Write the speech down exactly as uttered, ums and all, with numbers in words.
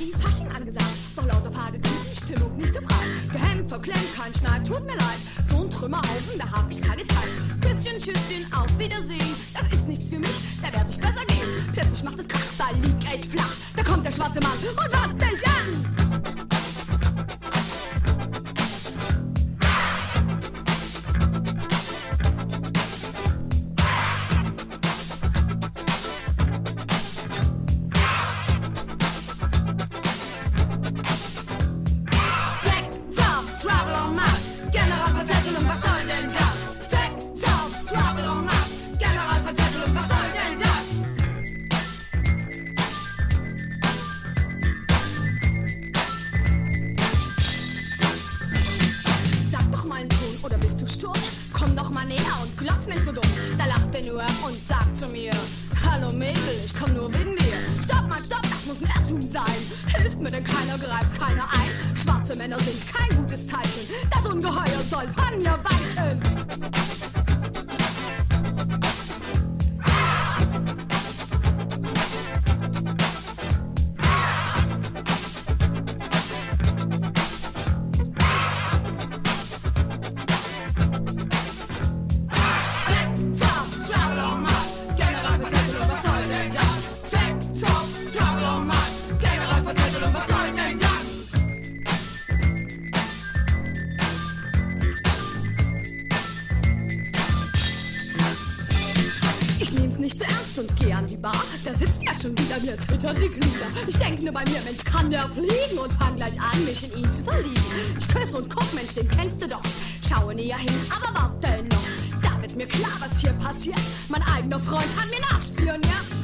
wie Fasching angesagt. Doch lauter fade Typen, Stimmung nicht gefragt. Gehemmt, verklemmt, kein Schneid, tut mir leid. So ein Trümmerhaufen, da hab ich keine Zeit. Küsschen, Tschüsschen, auf Wiedersehen. Das ist nichts für mich, da werd ich besser gehen. Plötzlich macht es Krach, da lieg ich flach. Da kommt der schwarze Mann und fasst mich an. Oder bist du stumm? Komm doch mal näher und glotz nicht so dumm. Da lacht er nur und sagt zu mir: Hallo Mädel, ich komm nur wegen dir. Stopp mal, stopp, das muss ein Irrtum sein. Hilft mir denn keiner, greift keiner ein. Schwarze Männer sind kein gutes Zeichen. Das Ungeheuer soll von mir weichen. Ich nehm's nicht zu ernst und geh an die Bar. Da sitzt er schon wieder, mir zittern die Glieder. Ich denk nur bei mir, Mensch, kann der fliegen? Und fang gleich an, mich in ihn zu verlieben. Ich küsse und guck, Mensch, den kennst du doch. Schaue näher hin, aber warte noch. Da wird mir klar, was hier passiert. Mein eigener Freund hat mir nachspioniert.